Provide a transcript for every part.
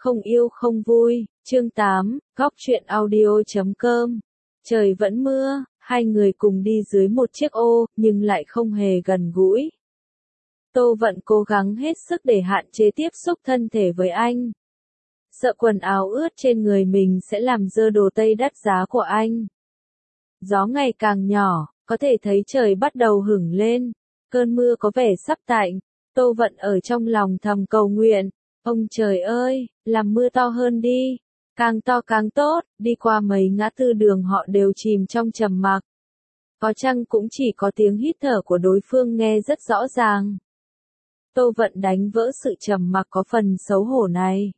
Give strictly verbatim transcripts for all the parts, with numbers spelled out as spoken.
Không yêu không vui, chương tám, góc truyện audio chấm com. Trời vẫn mưa, hai người cùng đi dưới một chiếc ô, nhưng lại không hề gần gũi. Tô Vận cố gắng hết sức để hạn chế tiếp xúc thân thể với anh. Sợ quần áo ướt trên người mình sẽ làm dơ đồ tây đắt giá của anh. Gió ngày càng nhỏ, có thể thấy trời bắt đầu hửng lên. Cơn mưa có vẻ sắp tạnh. Tô Vận ở trong lòng thầm cầu nguyện. Ông trời ơi, làm mưa to hơn đi. Càng to càng tốt, đi qua mấy ngã tư đường họ đều chìm trong trầm mặc. Có chăng cũng chỉ có tiếng hít thở của đối phương nghe rất rõ ràng. Tô Vận đánh vỡ sự trầm mặc có phần xấu hổ này.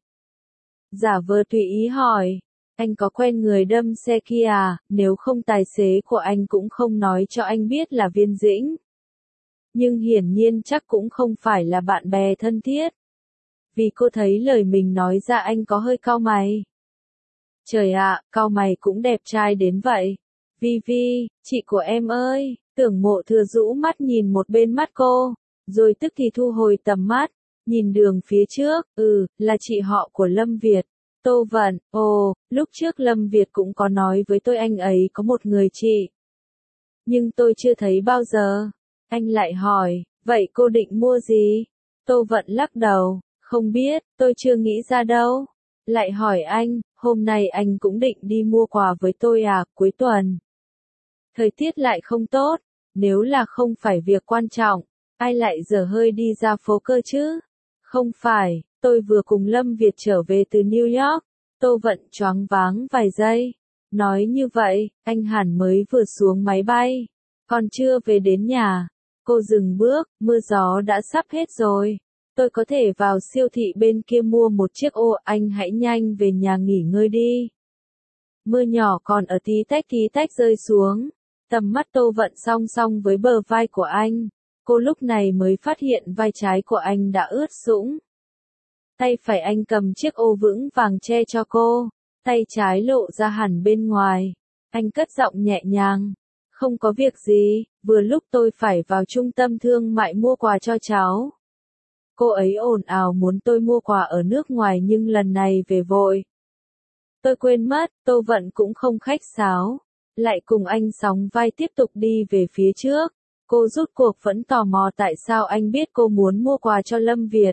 Giả vờ tùy ý hỏi, anh có quen người đâm xe kia à, nếu không tài xế của anh cũng không nói cho anh biết là Viên Dĩnh. Nhưng hiển nhiên chắc cũng không phải là bạn bè thân thiết. Vì cô thấy lời mình nói ra anh có hơi cau mày. Trời ạ, cau mày cũng đẹp trai đến vậy. Vi Vi, chị của em ơi, Tưởng Mộ Thừa rũ mắt nhìn một bên mắt cô, rồi tức thì thu hồi tầm mắt, nhìn đường phía trước, ừ, là chị họ của Lâm Việt. Tô Vận, ồ, lúc trước Lâm Việt cũng có nói với tôi anh ấy có một người chị. Nhưng tôi chưa thấy bao giờ. Anh lại hỏi, vậy cô định mua gì? Tô Vận lắc đầu, không biết, tôi chưa nghĩ ra đâu. Lại hỏi anh, hôm nay anh cũng định đi mua quà với tôi à, cuối tuần. Thời tiết lại không tốt, nếu là không phải việc quan trọng, ai lại dở hơi đi ra phố cơ chứ? Không phải, tôi vừa cùng Lâm Việt trở về từ New York. Tô Vận choáng váng vài giây. Nói như vậy, anh hẳn mới vừa xuống máy bay, còn chưa về đến nhà. Cô dừng bước, mưa gió đã sắp hết rồi. Tôi có thể vào siêu thị bên kia mua một chiếc ô, anh hãy nhanh về nhà nghỉ ngơi đi. Mưa nhỏ còn ở tí tách tí tách rơi xuống. Tầm mắt Tô Vận song song với bờ vai của anh. Cô lúc này mới phát hiện vai trái của anh đã ướt sũng. Tay phải anh cầm chiếc ô vững vàng che cho cô. Tay trái lộ ra hẳn bên ngoài. Anh cất giọng nhẹ nhàng. Không có việc gì, vừa lúc tôi phải vào trung tâm thương mại mua quà cho cháu. Cô ấy ồn ào muốn tôi mua quà ở nước ngoài nhưng lần này về vội. Tôi quên mất, Tô Vận cũng không khách sáo. Lại cùng anh sóng vai tiếp tục đi về phía trước. Cô rút cuộc vẫn tò mò tại sao anh biết cô muốn mua quà cho Lâm Việt.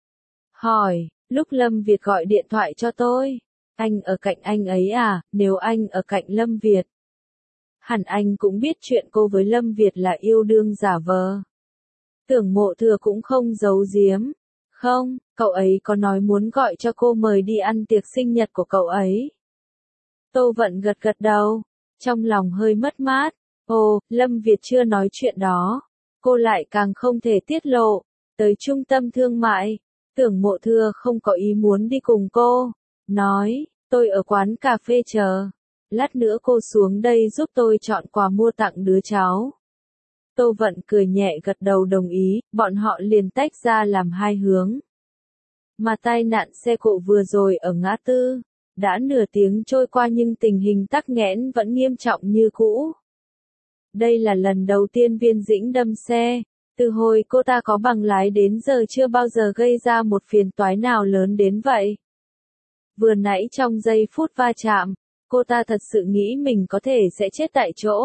Hỏi, lúc Lâm Việt gọi điện thoại cho tôi, anh ở cạnh anh ấy à, nếu anh ở cạnh Lâm Việt. Hẳn anh cũng biết chuyện cô với Lâm Việt là yêu đương giả vờ. Tưởng Mộ Thừa cũng không giấu giếm. Không, cậu ấy có nói muốn gọi cho cô mời đi ăn tiệc sinh nhật của cậu ấy. Tô Vận gật gật đầu, trong lòng hơi mất mát. Ồ, Lâm Việt chưa nói chuyện đó. Cô lại càng không thể tiết lộ. Tới trung tâm thương mại, Tưởng Mộ Thừa không có ý muốn đi cùng cô. Nói, tôi ở quán cà phê chờ. Lát nữa cô xuống đây giúp tôi chọn quà mua tặng đứa cháu. Tô Vận cười nhẹ gật đầu đồng ý, bọn họ liền tách ra làm hai hướng. Mà tai nạn xe cộ vừa rồi ở ngã tư, đã nửa tiếng trôi qua nhưng tình hình tắc nghẽn vẫn nghiêm trọng như cũ. Đây là lần đầu tiên Viên Dĩnh đâm xe, từ hồi cô ta có bằng lái đến giờ chưa bao giờ gây ra một phiền toái nào lớn đến vậy. Vừa nãy trong giây phút va chạm, cô ta thật sự nghĩ mình có thể sẽ chết tại chỗ.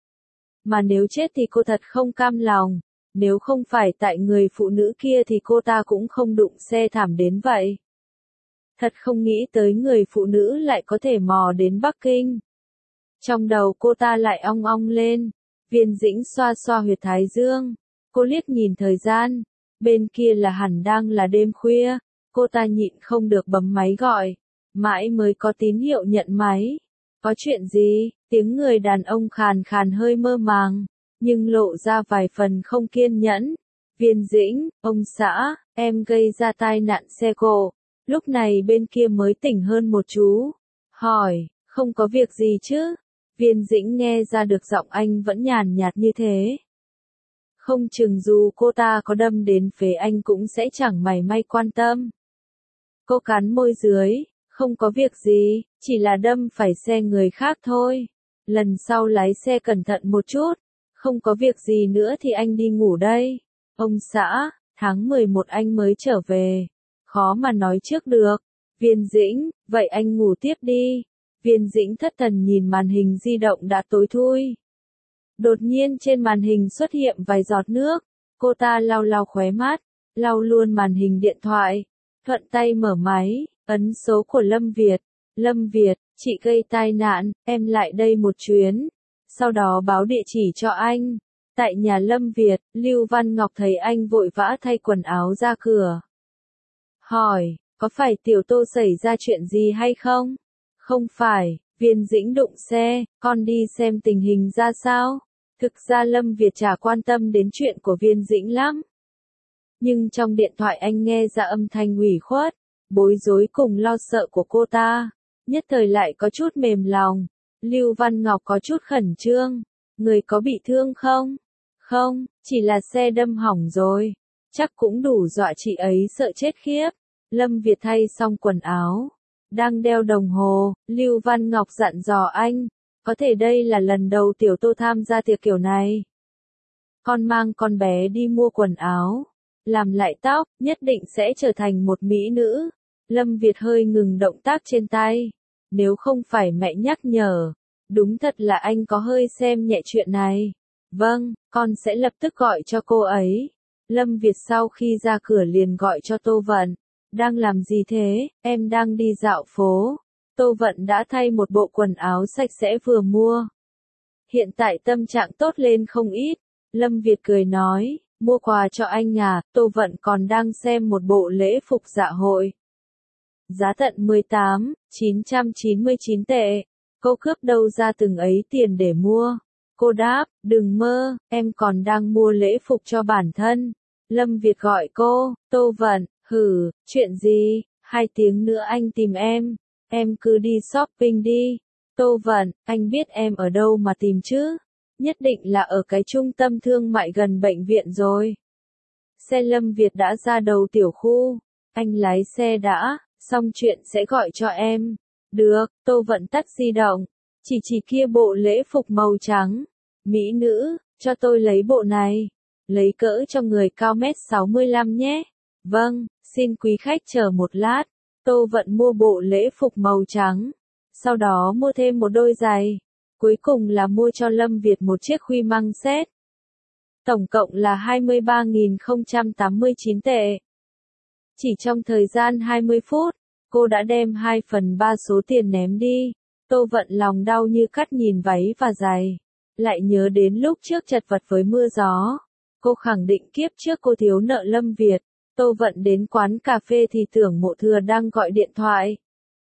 Mà nếu chết thì cô thật không cam lòng, nếu không phải tại người phụ nữ kia thì cô ta cũng không đụng xe thảm đến vậy. Thật không nghĩ tới người phụ nữ lại có thể mò đến Bắc Kinh. Trong đầu cô ta lại ong ong lên, Viên Dĩnh xoa xoa huyệt thái dương, cô liếc nhìn thời gian, bên kia là hẳn đang là đêm khuya, cô ta nhịn không được bấm máy gọi, mãi mới có tín hiệu nhận máy. Có chuyện gì? Tiếng người đàn ông khàn khàn hơi mơ màng, nhưng lộ ra vài phần không kiên nhẫn. Viên Dĩnh, ông xã, em gây ra tai nạn xe cộ. Lúc này bên kia mới tỉnh hơn một chú. Hỏi, không có việc gì chứ? Viên Dĩnh nghe ra được giọng anh vẫn nhàn nhạt như thế. Không chừng dù cô ta có đâm đến phế anh cũng sẽ chẳng mảy may quan tâm. Cô cắn môi dưới, không có việc gì, chỉ là đâm phải xe người khác thôi. Lần sau lái xe cẩn thận một chút, không có việc gì nữa thì anh đi ngủ đây. Ông xã, tháng mười một anh mới trở về, khó mà nói trước được. Viên Dĩnh, vậy anh ngủ tiếp đi. Viên Dĩnh thất thần nhìn màn hình di động đã tối thui. Đột nhiên trên màn hình xuất hiện vài giọt nước, cô ta lau lau khóe mắt, lau luôn màn hình điện thoại, thuận tay mở máy, ấn số của Lâm Việt. Lâm Việt, chị gây tai nạn, em lại đây một chuyến. Sau đó báo địa chỉ cho anh. Tại nhà Lâm Việt, Lưu Văn Ngọc thấy anh vội vã thay quần áo ra cửa. Hỏi, có phải Tiểu Tô xảy ra chuyện gì hay không? Không phải, Viên Dĩnh đụng xe, con đi xem tình hình ra sao? Thực ra Lâm Việt chả quan tâm đến chuyện của Viên Dĩnh lắm. Nhưng trong điện thoại anh nghe ra âm thanh ủy khuất, bối rối cùng lo sợ của cô ta. Nhất thời lại có chút mềm lòng. Lưu Văn Ngọc có chút khẩn trương. Người có bị thương không? Không, chỉ là xe đâm hỏng rồi. Chắc cũng đủ dọa chị ấy sợ chết khiếp. Lâm Việt thay xong quần áo, đang đeo đồng hồ, Lưu Văn Ngọc dặn dò anh. Có thể đây là lần đầu Tiểu Tô tham gia tiệc kiểu này. Con mang con bé đi mua quần áo, làm lại tóc, nhất định sẽ trở thành một mỹ nữ. Lâm Việt hơi ngừng động tác trên tay. Nếu không phải mẹ nhắc nhở, đúng thật là anh có hơi xem nhẹ chuyện này. Vâng, con sẽ lập tức gọi cho cô ấy. Lâm Việt sau khi ra cửa liền gọi cho Tô Vận. Đang làm gì thế, em đang đi dạo phố. Tô Vận đã thay một bộ quần áo sạch sẽ vừa mua. Hiện tại tâm trạng tốt lên không ít. Lâm Việt cười nói, mua quà cho anh à, Tô Vận còn đang xem một bộ lễ phục dạ hội. Giá tận mười tám nghìn chín trăm chín mươi chín tệ. Cô cướp đâu ra từng ấy tiền để mua? Cô đáp, đừng mơ, em còn đang mua lễ phục cho bản thân. Lâm Việt gọi cô, Tô Vận, hử, chuyện gì? Hai tiếng nữa anh tìm em. Em cứ đi shopping đi. Tô Vận, anh biết em ở đâu mà tìm chứ? Nhất định là ở cái trung tâm thương mại gần bệnh viện rồi. Xe Lâm Việt đã ra đầu tiểu khu. Anh lái xe đã, xong chuyện sẽ gọi cho em. Được, Tô Vận tắt di động. Chỉ chỉ kia bộ lễ phục màu trắng. Mỹ nữ, cho tôi lấy bộ này. Lấy cỡ cho người cao mét sáu mươi lăm nhé. Vâng, xin quý khách chờ một lát. Tô Vận mua bộ lễ phục màu trắng. Sau đó mua thêm một đôi giày. Cuối cùng là mua cho Lâm Việt một chiếc khuy măng set. Tổng cộng là hai mươi ba nghìn không trăm tám mươi chín tệ. Chỉ trong thời gian hai mươi phút, cô đã đem hai phần ba số tiền ném đi. Tô Vận lòng đau như cắt nhìn váy và giày. Lại nhớ đến lúc trước chật vật với mưa gió. Cô khẳng định kiếp trước cô thiếu nợ Lâm Việt. Tô Vận đến quán cà phê thì tưởng Mộ Thừa đang gọi điện thoại.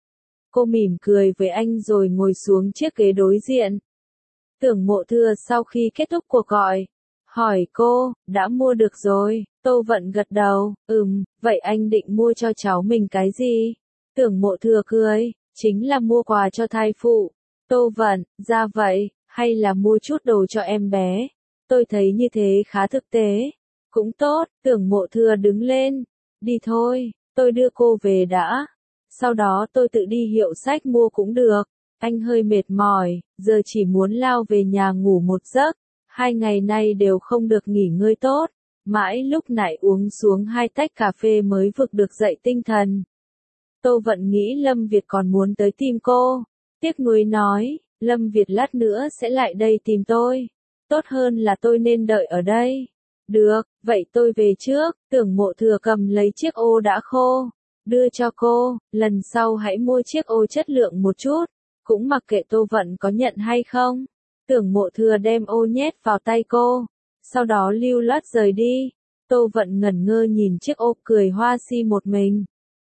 Cô mỉm cười với anh rồi ngồi xuống chiếc ghế đối diện. Tưởng Mộ Thừa sau khi kết thúc cuộc gọi, hỏi cô, đã mua được rồi. Tô Vận gật đầu, ừm, vậy anh định mua cho cháu mình cái gì? Tưởng Mộ Thừa cười, chính là mua quà cho thai phụ. Tô Vận, ra vậy, hay là mua chút đồ cho em bé? Tôi thấy như thế khá thực tế. Cũng tốt, Tưởng Mộ Thừa đứng lên. Đi thôi, tôi đưa cô về đã. Sau đó tôi tự đi hiệu sách mua cũng được. Anh hơi mệt mỏi, giờ chỉ muốn lao về nhà ngủ một giấc. Hai ngày nay đều không được nghỉ ngơi tốt. Mãi lúc nãy uống xuống hai tách cà phê mới vực được dậy tinh thần. Tô Vận nghĩ Lâm Việt còn muốn tới tìm cô. Tiếc nuối nói, Lâm Việt lát nữa sẽ lại đây tìm tôi. Tốt hơn là tôi nên đợi ở đây. Được, vậy tôi về trước. Tưởng Mộ Thừa cầm lấy chiếc ô đã khô. Đưa cho cô, lần sau hãy mua chiếc ô chất lượng một chút. Cũng mặc kệ Tô Vận có nhận hay không. Tưởng Mộ Thừa đem ô nhét vào tay cô. Sau đó lưu loát rời đi. Tô Vận ngẩn ngơ nhìn chiếc ô cười hoa si một mình.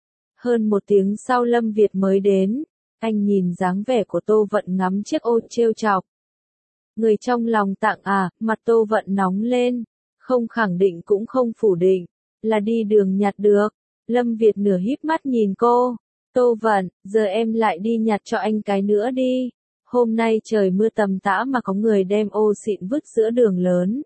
Hơn một tiếng sau Lâm Việt mới đến. Anh nhìn dáng vẻ của Tô Vận ngắm chiếc ô trêu chọc. Người trong lòng tặng à, mặt Tô Vận nóng lên. Không khẳng định cũng không phủ định. Là đi đường nhặt được. Lâm Việt nửa híp mắt nhìn cô. Tô Vận, giờ em lại đi nhặt cho anh cái nữa đi. Hôm nay trời mưa tầm tã mà có người đem ô xịn vứt giữa đường lớn.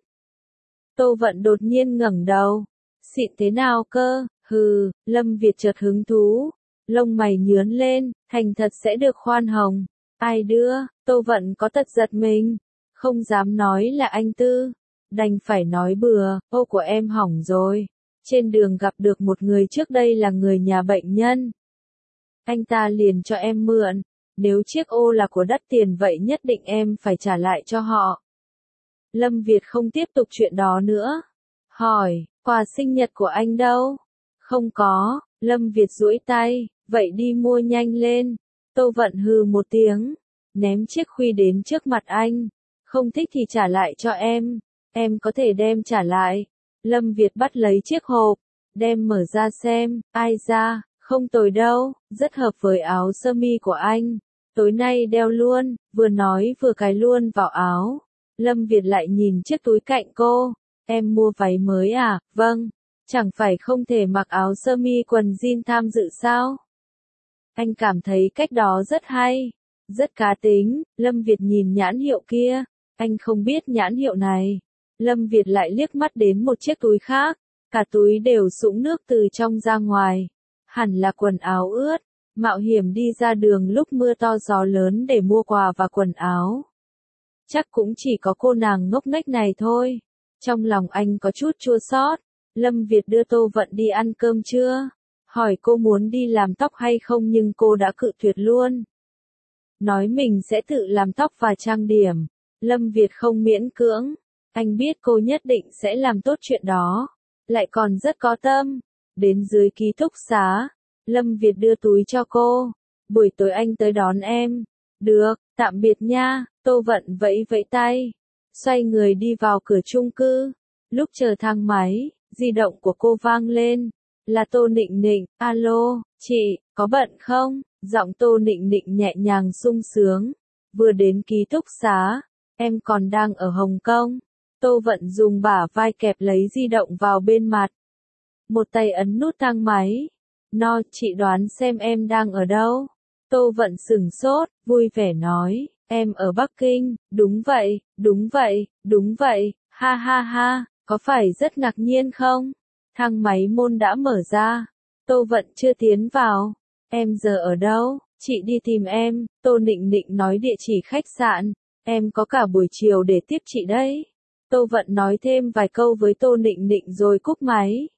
Tô Vận đột nhiên ngẩng đầu. Xịn thế nào cơ? Hừ, Lâm Việt chợt hứng thú. Lông mày nhướn lên, thành thật sẽ được khoan hồng. Ai đưa? Tô Vận có tật giật mình. Không dám nói là anh Tư. Đành phải nói bừa, ô của em hỏng rồi. Trên đường gặp được một người trước đây là người nhà bệnh nhân. Anh ta liền cho em mượn. Nếu chiếc ô là của đắt tiền vậy nhất định em phải trả lại cho họ. Lâm Việt không tiếp tục chuyện đó nữa. Hỏi, quà sinh nhật của anh đâu? Không có, Lâm Việt duỗi tay, vậy đi mua nhanh lên. Tô Vận hừ một tiếng, ném chiếc khuy đến trước mặt anh. Không thích thì trả lại cho em, em có thể đem trả lại. Lâm Việt bắt lấy chiếc hộp, đem mở ra xem, ai da, không tồi đâu, rất hợp với áo sơ mi của anh. Tối nay đeo luôn, vừa nói vừa cài luôn vào áo. Lâm Việt lại nhìn chiếc túi cạnh cô, em mua váy mới à, vâng, chẳng phải không thể mặc áo sơ mi quần jean tham dự sao? Anh cảm thấy cách đó rất hay, rất cá tính. Lâm Việt nhìn nhãn hiệu kia, anh không biết nhãn hiệu này. Lâm Việt lại liếc mắt đến một chiếc túi khác, cả túi đều sũng nước từ trong ra ngoài. Hẳn là quần áo ướt, mạo hiểm đi ra đường lúc mưa to gió lớn để mua quà và quần áo. Chắc cũng chỉ có cô nàng ngốc nghếch này thôi. Trong lòng anh có chút chua xót. Lâm Việt đưa Tô Vận đi ăn cơm trưa, hỏi cô muốn đi làm tóc hay không nhưng cô đã cự tuyệt luôn. Nói mình sẽ tự làm tóc và trang điểm. Lâm Việt không miễn cưỡng, anh biết cô nhất định sẽ làm tốt chuyện đó, lại còn rất có tâm. Đến dưới ký túc xá, Lâm Việt đưa túi cho cô, buổi tối anh tới đón em. Được, tạm biệt nha. Tô Vận vẫy vẫy tay, xoay người đi vào cửa chung cư. Lúc chờ thang máy, di động của cô vang lên, là Tô Nịnh Nịnh. Alo, chị, có bận không? Giọng Tô Nịnh Nịnh nhẹ nhàng sung sướng. Vừa đến ký túc xá, em còn đang ở Hồng Kông. Tô Vận dùng bả vai kẹp lấy di động vào bên mặt, một tay ấn nút thang máy. No, chị đoán xem em đang ở đâu? Tô Vận sửng sốt, vui vẻ nói, em ở Bắc Kinh. Đúng vậy, đúng vậy, đúng vậy, ha ha ha, có phải rất ngạc nhiên không? Thang máy môn đã mở ra, Tô Vận chưa tiến vào. Em giờ ở đâu? Chị đi tìm em. Tô Nịnh Nịnh nói địa chỉ khách sạn, em có cả buổi chiều để tiếp chị đấy. Tô Vận nói thêm vài câu với Tô Nịnh Nịnh rồi cúp máy.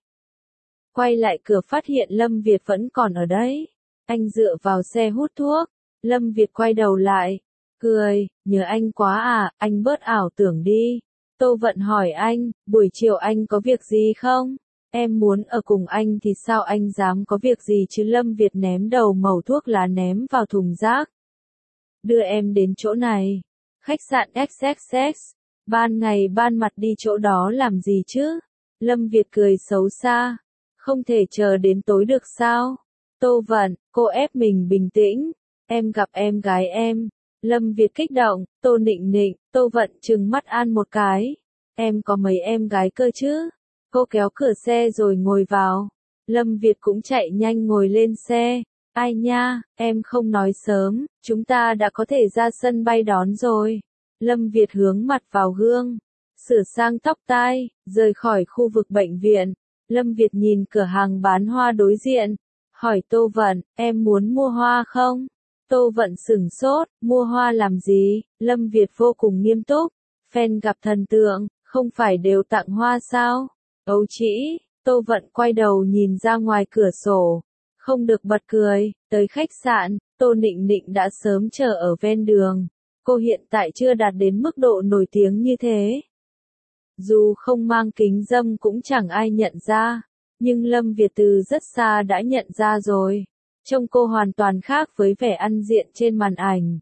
Quay lại cửa phát hiện Lâm Việt vẫn còn ở đấy. Anh dựa vào xe hút thuốc. Lâm Việt quay đầu lại, cười, nhớ anh quá à, anh bớt ảo tưởng đi. Tô Vận hỏi anh, buổi chiều anh có việc gì không? Em muốn ở cùng anh thì sao anh dám có việc gì chứ? Lâm Việt ném đầu mẩu thuốc lá ném vào thùng rác. Đưa em đến chỗ này. Khách sạn ích ích ích. Ban ngày ban mặt đi chỗ đó làm gì chứ? Lâm Việt cười xấu xa. Không thể chờ đến tối được sao? Tô Vận, cô ép mình bình tĩnh. Em gặp em gái em. Lâm Việt kích động. Tô Nịnh Nịnh. Tô Vận trừng mắt An một cái. Em có mấy em gái cơ chứ? Cô kéo cửa xe rồi ngồi vào. Lâm Việt cũng chạy nhanh ngồi lên xe. Ai nha, em không nói sớm, chúng ta đã có thể ra sân bay đón rồi. Lâm Việt hướng mặt vào gương, sửa sang tóc tai, rời khỏi khu vực bệnh viện. Lâm Việt nhìn cửa hàng bán hoa đối diện, hỏi Tô Vận, em muốn mua hoa không? Tô Vận sửng sốt, mua hoa làm gì? Lâm Việt vô cùng nghiêm túc, fan gặp thần tượng, không phải đều tặng hoa sao? Ấu trĩ. Tô Vận quay đầu nhìn ra ngoài cửa sổ, không được bật cười. Tới khách sạn, Tô Nịnh Nịnh đã sớm chờ ở ven đường. Cô hiện tại chưa đạt đến mức độ nổi tiếng như thế. Dù không mang kính râm cũng chẳng ai nhận ra, nhưng Lâm Việt từ rất xa đã nhận ra rồi. Trông cô hoàn toàn khác với vẻ ăn diện trên màn ảnh.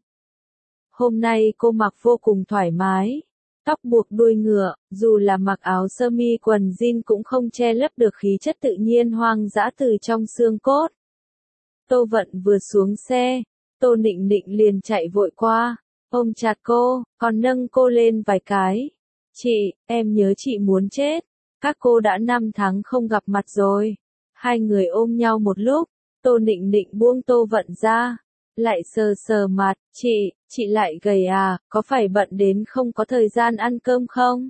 Hôm nay cô mặc vô cùng thoải mái. Tóc buộc đuôi ngựa, dù là mặc áo sơ mi quần jean cũng không che lấp được khí chất tự nhiên hoang dã từ trong xương cốt. Tô Vận vừa xuống xe, Tô Nịnh Nịnh liền chạy vội qua, ôm chặt cô, còn nâng cô lên vài cái. Chị, em nhớ chị muốn chết. Các cô đã năm tháng không gặp mặt rồi. Hai người ôm nhau một lúc, Tô Nịnh Nịnh buông Tô Vận ra, lại sờ sờ mặt. Chị, chị lại gầy à, có phải bận đến không có thời gian ăn cơm không?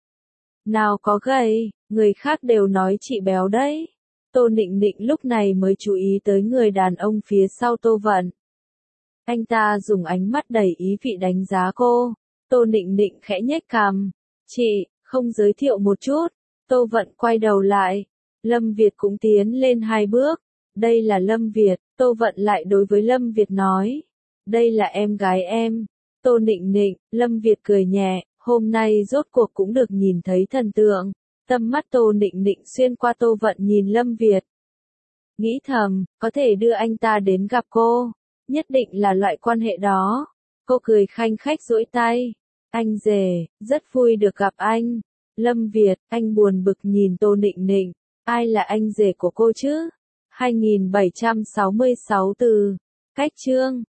Nào có gầy, người khác đều nói chị béo đấy. Tô Nịnh Nịnh lúc này mới chú ý tới người đàn ông phía sau Tô Vận. Anh ta dùng ánh mắt đầy ý vị đánh giá cô. Tô Nịnh Nịnh khẽ nhếch cằm. Chị, không giới thiệu một chút. Tô Vận quay đầu lại. Lâm Việt cũng tiến lên hai bước, Đây là Lâm Việt, Tô Vận lại đối với Lâm Việt nói. Đây là em gái em. Tô Nịnh Nịnh, Lâm Việt cười nhẹ, hôm nay rốt cuộc cũng được nhìn thấy thần tượng. Tâm mắt Tô Nịnh Nịnh xuyên qua Tô Vận nhìn Lâm Việt. Nghĩ thầm, có thể đưa anh ta đến gặp cô. Nhất định là loại quan hệ đó. Cô cười khanh khách duỗi tay. Anh rể, rất vui được gặp anh. Lâm Việt, anh buồn bực nhìn Tô Nịnh Nịnh. Ai là anh rể của cô chứ? hai nghìn bảy trăm sáu mươi sáu từ. Cách chương.